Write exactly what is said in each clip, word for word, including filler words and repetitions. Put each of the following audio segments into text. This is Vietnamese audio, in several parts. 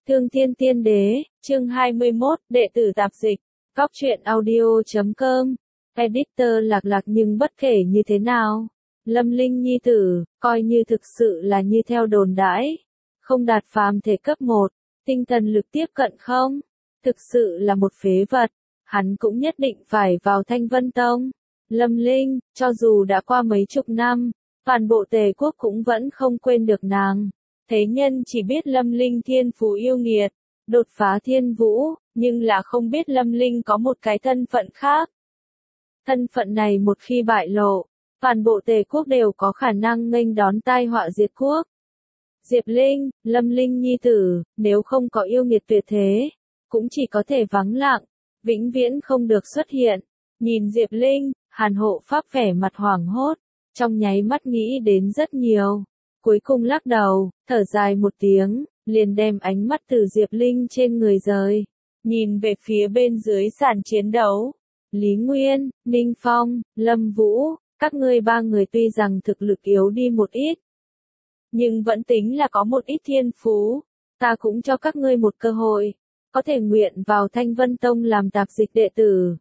Thương Thiên Tiên Đế, chương hai mươi mốt, đệ tử tạp dịch, góc truyện audio chấm com, editor Lạc Lạc. Nhưng bất kể như thế nào, Lâm Linh nhi tử, coi như thực sự là như theo đồn đãi, không đạt phàm thể cấp một, tinh thần lực tiếp cận không, thực sự là một phế vật, hắn cũng nhất định phải vào Thanh Vân Tông. Lâm Linh, cho dù đã qua mấy chục năm, toàn bộ Tề quốc cũng vẫn không quên được nàng. Thế nhân chỉ biết Lâm Linh thiên phú yêu nghiệt, đột phá thiên vũ, nhưng là không biết Lâm Linh có một cái thân phận khác. Thân phận này một khi bại lộ, toàn bộ Tề quốc đều có khả năng nghênh đón tai họa diệt quốc. Diệp Linh, Lâm Linh nhi tử, nếu không có yêu nghiệt tuyệt thế, cũng chỉ có thể vắng lặng, vĩnh viễn không được xuất hiện. Nhìn Diệp Linh, Hàn Hộ Pháp vẻ mặt hoảng hốt, trong nháy mắt nghĩ đến rất nhiều. Cuối cùng lắc đầu, thở dài một tiếng, liền đem ánh mắt từ Diệp Linh trên người rời, nhìn về phía bên dưới sàn chiến đấu. Lý Nguyên, Ninh Phong, Lâm Vũ, các ngươi ba người tuy rằng thực lực yếu đi một ít, nhưng vẫn tính là có một ít thiên phú, ta cũng cho các ngươi một cơ hội, có thể nguyện vào Thanh Vân Tông làm tạp dịch đệ tử.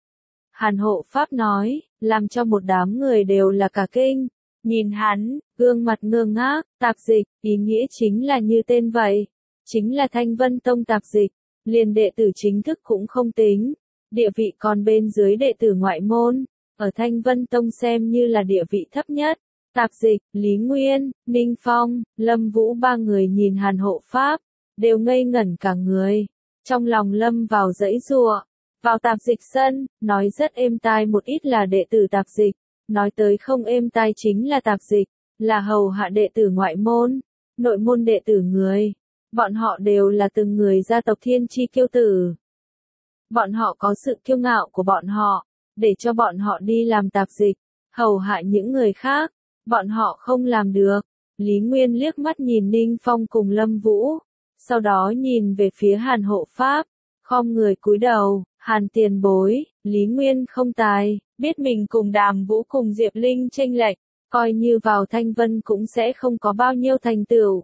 Hàn Hộ Pháp nói, làm cho một đám người đều là cả kinh. Nhìn hắn, gương mặt ngơ ngác, tạp dịch, ý nghĩa chính là như tên vậy. Chính là Thanh Vân Tông tạp dịch, liền đệ tử chính thức cũng không tính. Địa vị còn bên dưới đệ tử ngoại môn, ở Thanh Vân Tông xem như là địa vị thấp nhất. Tạp dịch, Lý Nguyên, Ninh Phong, Lâm Vũ ba người nhìn Hàn Hộ Pháp, đều ngây ngẩn cả người. Trong lòng lâm vào dãy giụa, vào tạp dịch sân, nói rất êm tai một ít là đệ tử tạp dịch. Nói tới không êm tai chính là tạp dịch, là hầu hạ đệ tử ngoại môn, nội môn đệ tử người. Bọn họ đều là từng người gia tộc thiên chi kiêu tử. Bọn họ có sự kiêu ngạo của bọn họ, để cho bọn họ đi làm tạp dịch, hầu hạ những người khác. Bọn họ không làm được. Lý Nguyên liếc mắt nhìn Ninh Phong cùng Lâm Vũ, sau đó nhìn về phía Hàn Hộ Pháp, khom người cúi đầu. Hàn tiền bối, Lý Nguyên không tài, biết mình cùng Đàm Vũ cùng Diệp Linh chênh lệch, coi như vào Thanh Vân cũng sẽ không có bao nhiêu thành tựu.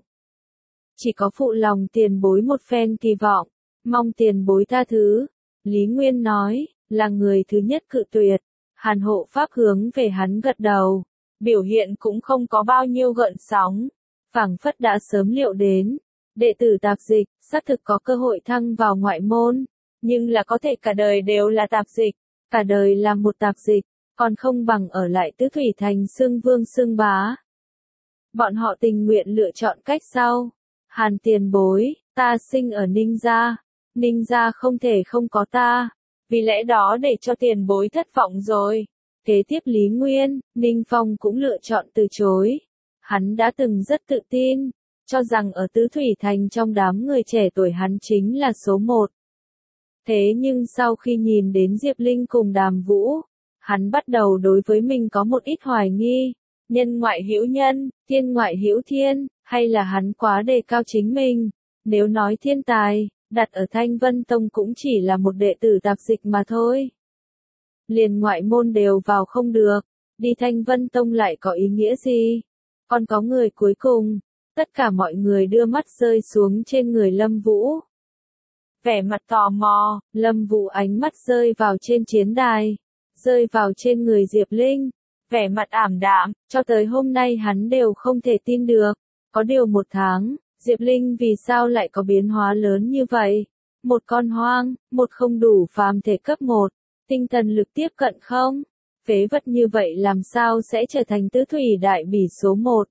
Chỉ có phụ lòng tiền bối một phen kỳ vọng, mong tiền bối tha thứ. Lý Nguyên nói, là người thứ nhất cự tuyệt. Hàn Hộ Pháp hướng về hắn gật đầu, biểu hiện cũng không có bao nhiêu gợn sóng, phảng phất đã sớm liệu đến. Đệ tử tạp dịch, xác thực có cơ hội thăng vào ngoại môn. Nhưng là có thể cả đời đều là tạp dịch, cả đời làm một tạp dịch, còn không bằng ở lại Tứ Thủy Thành xưng vương xưng bá. Bọn họ tình nguyện lựa chọn cách sau. Hàn tiền bối, ta sinh ở Ninh gia, Ninh gia không thể không có ta, vì lẽ đó để cho tiền bối thất vọng rồi. Kế tiếp Lý Nguyên, Ninh Phong cũng lựa chọn từ chối. Hắn đã từng rất tự tin, cho rằng ở Tứ Thủy Thành trong đám người trẻ tuổi hắn chính là số một. Thế nhưng sau khi nhìn đến Diệp Linh cùng Đàm Vũ, hắn bắt đầu đối với mình có một ít hoài nghi. Nhân ngoại hữu nhân, thiên ngoại hữu thiên, hay là hắn quá đề cao chính mình. Nếu nói thiên tài, đặt ở Thanh Vân Tông cũng chỉ là một đệ tử tạp dịch mà thôi. Liền ngoại môn đều vào không được, đi Thanh Vân Tông lại có ý nghĩa gì? Còn có người cuối cùng, tất cả mọi người đưa mắt rơi xuống trên người Lâm Vũ. Vẻ mặt tò mò, Lâm Vũ ánh mắt rơi vào trên chiến đài, rơi vào trên người Diệp Linh, vẻ mặt ảm đạm, cho tới hôm nay hắn đều không thể tin được. Có điều một tháng, Diệp Linh vì sao lại có biến hóa lớn như vậy? Một con hoang, một không đủ phàm thể cấp một, tinh thần lực tiếp cận không? Phế vật như vậy làm sao sẽ trở thành Tứ Thủy đại bỉ số một?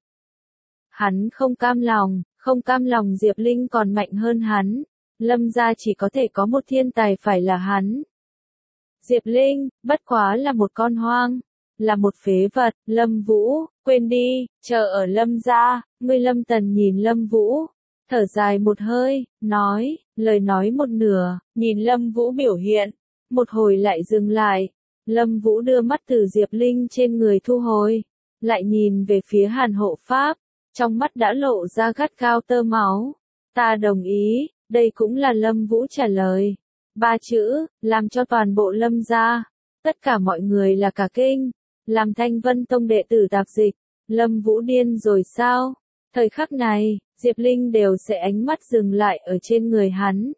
Hắn không cam lòng, không cam lòng Diệp Linh còn mạnh hơn hắn. Lâm gia chỉ có thể có một thiên tài phải là hắn. Diệp Linh, bất quá là một con hoang, là một phế vật. Lâm Vũ, quên đi, chờ ở Lâm gia. Ngươi Lâm Tần nhìn Lâm Vũ, thở dài một hơi, nói, lời nói một nửa, nhìn Lâm Vũ biểu hiện, một hồi lại dừng lại. Lâm Vũ đưa mắt từ Diệp Linh trên người thu hồi, lại nhìn về phía Hàn Hộ Pháp, trong mắt đã lộ ra gắt gao tơ máu. Ta đồng ý. Đây cũng là Lâm Vũ trả lời. Ba chữ, làm cho toàn bộ Lâm gia, tất cả mọi người là cả kinh. Làm Thanh Vân Tông đệ tử tạp dịch, Lâm Vũ điên rồi sao? Thời khắc này, Diệp Linh đều sẽ ánh mắt dừng lại ở trên người hắn.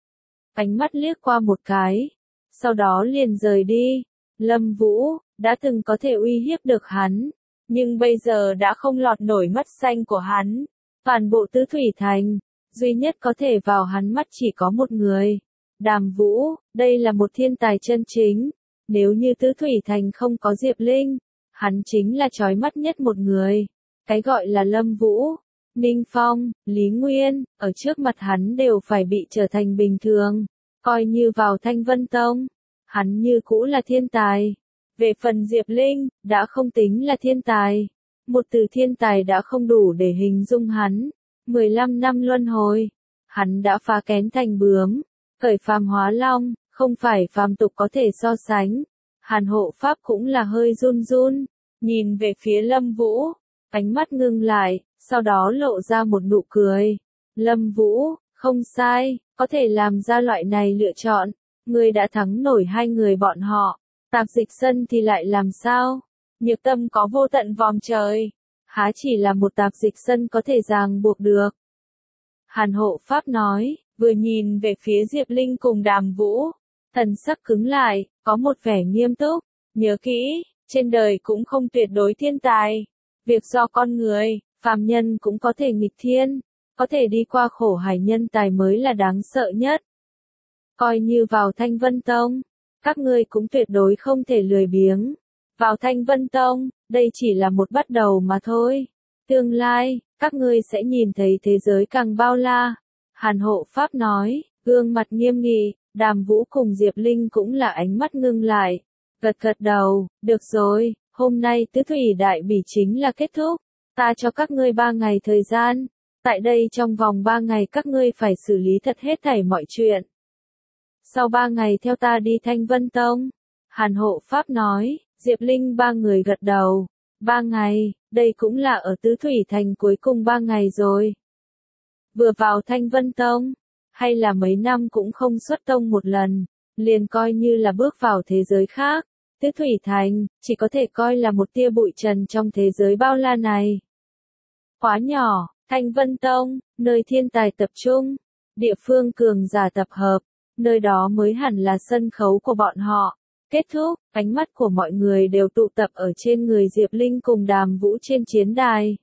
Ánh mắt liếc qua một cái, sau đó liền rời đi. Lâm Vũ, đã từng có thể uy hiếp được hắn, nhưng bây giờ đã không lọt nổi mắt xanh của hắn. Toàn bộ Tứ Thủy Thành, duy nhất có thể vào hắn mắt chỉ có một người. Đàm Vũ, đây là một thiên tài chân chính. Nếu như Tứ Thủy Thành không có Diệp Linh, hắn chính là chói mắt nhất một người. Cái gọi là Lâm Vũ, Ninh Phong, Lý Nguyên, ở trước mặt hắn đều phải bị trở thành bình thường. Coi như vào Thanh Vân Tông, hắn như cũ là thiên tài. Về phần Diệp Linh, đã không tính là thiên tài. Một từ thiên tài đã không đủ để hình dung hắn. mười lăm năm luân hồi, hắn đã phá kén thành bướm, khởi phàm hóa long, không phải phàm tục có thể so sánh. Hàn hộ pháp cũng là hơi run run, nhìn về phía Lâm Vũ, ánh mắt ngưng lại, sau đó lộ ra một nụ cười. Lâm Vũ, không sai, có thể làm ra loại này lựa chọn, ngươi đã thắng nổi hai người bọn họ. Tạp Dịch Sân thì lại làm sao? Nhược Tâm có vô tận vòm trời, há chỉ là một Tạp Dịch Sân có thể ràng buộc được. Hàn hộ pháp nói, vừa nhìn về phía Diệp Linh cùng Đàm Vũ, thần sắc cứng lại, có một vẻ nghiêm túc. Nhớ kỹ, trên đời cũng không tuyệt đối thiên tài. Việc do con người, phàm nhân cũng có thể nghịch thiên, có thể đi qua khổ hải nhân tài mới là đáng sợ nhất. Coi như vào Thanh Vân Tông, các ngươi cũng tuyệt đối không thể lười biếng. Vào Thanh Vân Tông, đây chỉ là một bắt đầu mà thôi. Tương lai, các ngươi sẽ nhìn thấy thế giới càng bao la. Hàn hộ pháp nói, gương mặt nghiêm nghị. Đàm Vũ cùng Diệp Linh cũng là ánh mắt ngưng lại. Gật gật đầu, được rồi, hôm nay Tứ Thủy Đại Bỉ chính là kết thúc. Ta cho các ngươi ba ngày thời gian. Tại đây trong vòng ba ngày các ngươi phải xử lý thật hết thảy mọi chuyện. Sau ba ngày theo ta đi Thanh Vân Tông. Hàn hộ pháp nói, Diệp Linh ba người gật đầu. Ba ngày, đây cũng là ở Tứ Thủy Thành cuối cùng ba ngày rồi. Vừa vào Thanh Vân Tông, hay là mấy năm cũng không xuất tông một lần, liền coi như là bước vào thế giới khác. Tứ Thủy Thành, chỉ có thể coi là một tia bụi trần trong thế giới bao la này. Quá nhỏ, Thanh Vân Tông, nơi thiên tài tập trung, địa phương cường giả tập hợp, nơi đó mới hẳn là sân khấu của bọn họ. Kết thúc, ánh mắt của mọi người đều tụ tập ở trên người Diệp Linh cùng Đàm Vũ trên chiến đài.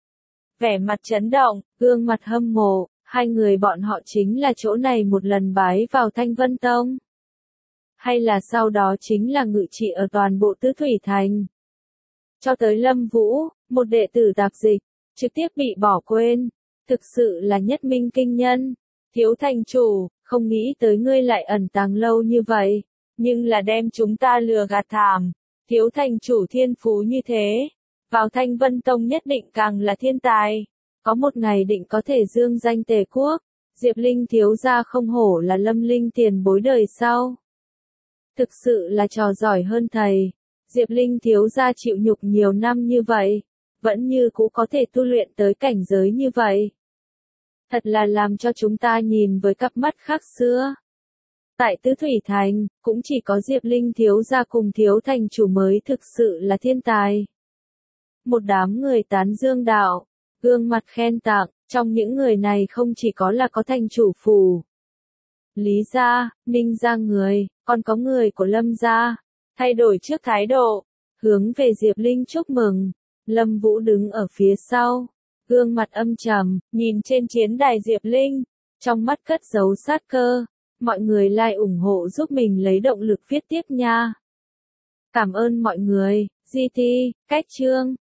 Vẻ mặt chấn động, gương mặt hâm mộ, hai người bọn họ chính là chỗ này một lần bái vào Thanh Vân Tông. Hay là sau đó chính là ngự trị ở toàn bộ Tứ Thủy Thành. Cho tới Lâm Vũ, một đệ tử Tạp Dịch, trực tiếp bị bỏ quên. Thực sự là nhất minh kinh nhân. Thiếu thành chủ, không nghĩ tới ngươi lại ẩn tàng lâu như vậy. Nhưng là đem chúng ta lừa gạt thảm. Thiếu thành chủ thiên phú như thế. Vào Thanh Vân Tông nhất định càng là thiên tài. Có một ngày định có thể dương danh Tề quốc. Diệp Linh thiếu gia không hổ là Lâm Linh tiền bối đời sau. Thực sự là trò giỏi hơn thầy. Diệp Linh thiếu gia chịu nhục nhiều năm như vậy, vẫn như cũ có thể tu luyện tới cảnh giới như vậy. Thật là làm cho chúng ta nhìn với cặp mắt khác xưa. Tại Tứ Thủy Thành, cũng chỉ có Diệp Linh thiếu gia cùng thiếu thành chủ mới thực sự là thiên tài. Một đám người tán dương đạo, gương mặt khen tặng, trong những người này không chỉ có là có thành chủ phủ, Lý gia, Ninh gia người, còn có người của Lâm gia, thay đổi trước thái độ, hướng về Diệp Linh chúc mừng. Lâm Vũ đứng ở phía sau, gương mặt âm trầm, nhìn trên chiến đài Diệp Linh, trong mắt cất giấu sát cơ. Mọi người like ủng hộ giúp mình lấy động lực viết tiếp nha. Cảm ơn mọi người, giê tê, cách chương.